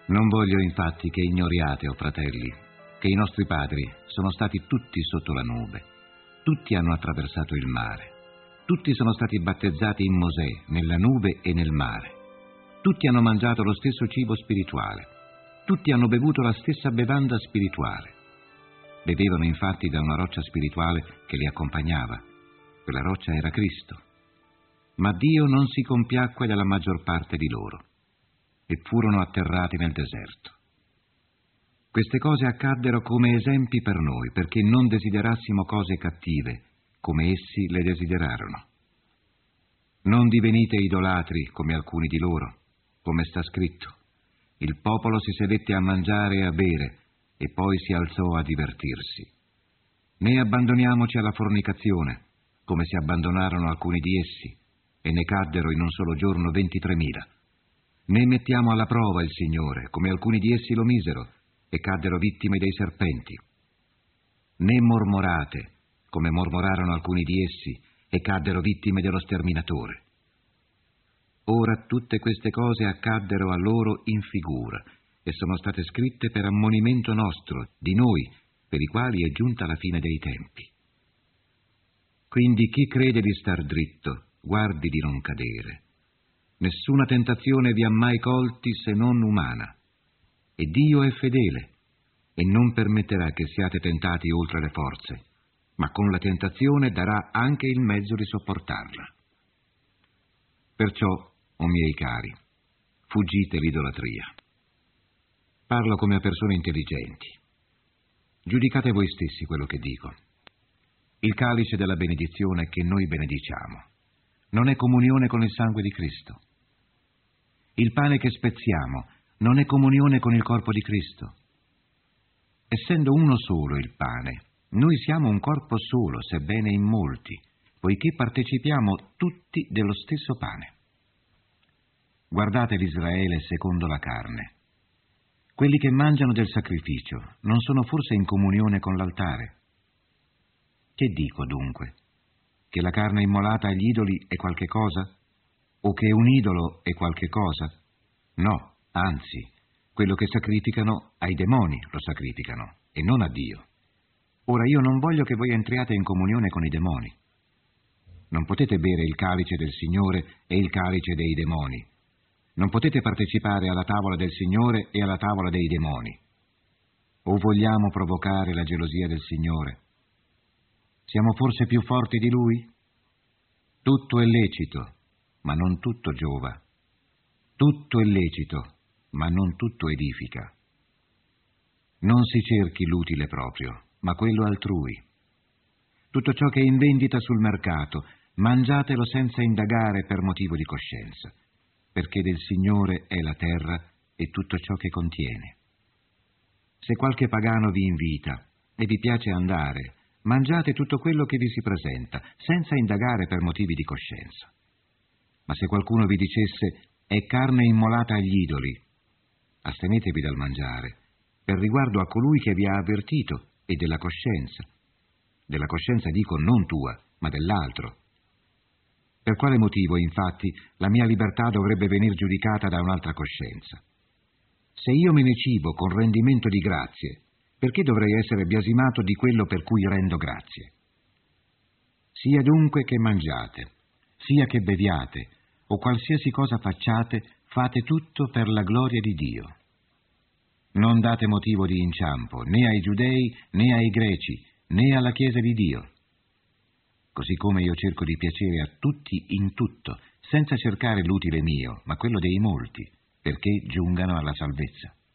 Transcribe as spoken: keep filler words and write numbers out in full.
Non voglio infatti che ignoriate, o fratelli, che i nostri padri sono stati tutti sotto la nube, tutti hanno attraversato il mare, tutti sono stati battezzati in Mosè, nella nube e nel mare, tutti hanno mangiato lo stesso cibo spirituale, tutti hanno bevuto la stessa bevanda spirituale. Bevevano infatti da una roccia spirituale che li accompagnava. Quella roccia era Cristo. Ma Dio non si compiacque della maggior parte di loro e furono atterrati nel deserto. Queste cose accaddero come esempi per noi, perché non desiderassimo cose cattive, come essi le desiderarono. Non divenite idolatri come alcuni di loro, come sta scritto. Il popolo si sedette a mangiare e a bere, e poi si alzò a divertirsi. Né abbandoniamoci alla fornicazione, come si abbandonarono alcuni di essi, e ne caddero in un solo giorno ventitremila. Né mettiamo alla prova il Signore, come alcuni di essi lo misero, e caddero vittime dei serpenti. Né mormorate, come mormorarono alcuni di essi, e caddero vittime dello sterminatore. Ora tutte queste cose accaddero a loro in figura, e sono state scritte per ammonimento nostro, di noi, per i quali è giunta la fine dei tempi. Quindi chi crede di star dritto, guardi di non cadere. Nessuna tentazione vi ha mai colti se non umana. E Dio è fedele, e non permetterà che siate tentati oltre le forze, ma con la tentazione darà anche il mezzo di sopportarla. Perciò, o miei cari, fuggite l'idolatria. Parlo come a persone intelligenti. Giudicate voi stessi quello che dico. Il calice della benedizione che noi benediciamo non è comunione con il sangue di Cristo. Il pane che spezziamo non è comunione con il corpo di Cristo. Essendo uno solo il pane, noi siamo un corpo solo, sebbene in molti, poiché partecipiamo tutti dello stesso pane. Guardate l'Israele secondo la carne. Quelli che mangiano del sacrificio non sono forse in comunione con l'altare? Che dico dunque? Che la carne immolata agli idoli è qualche cosa? O che un idolo è qualche cosa? No, anzi, quello che sacrificano ai demoni lo sacrificano, e non a Dio. Ora io non voglio che voi entriate in comunione con i demoni. Non potete bere il calice del Signore e il calice dei demoni. Non potete partecipare alla tavola del Signore e alla tavola dei demoni. O vogliamo provocare la gelosia del Signore? Siamo forse più forti di Lui? Tutto è lecito, ma non tutto giova. Tutto è lecito, ma non tutto edifica. Non si cerchi l'utile proprio, ma quello altrui. Tutto ciò che è in vendita sul mercato, mangiatelo senza indagare per motivo di coscienza, perché del Signore è la terra e tutto ciò che contiene. Se qualche pagano vi invita e vi piace andare, mangiate tutto quello che vi si presenta, senza indagare per motivi di coscienza. Ma se qualcuno vi dicesse è carne immolata agli idoli, astenetevi dal mangiare, per riguardo a colui che vi ha avvertito e della coscienza. Della coscienza dico non tua, ma dell'altro. Per quale motivo, infatti, la mia libertà dovrebbe venir giudicata da un'altra coscienza? Se io me ne cibo con rendimento di grazie, perché dovrei essere biasimato di quello per cui rendo grazie? Sia dunque che mangiate, sia che beviate, o qualsiasi cosa facciate, fate tutto per la gloria di Dio. Non date motivo di inciampo né ai giudei né ai greci, né alla Chiesa di Dio. Così come io cerco di piacere a tutti in tutto, senza cercare l'utile mio, ma quello dei molti, perché giungano alla salvezza.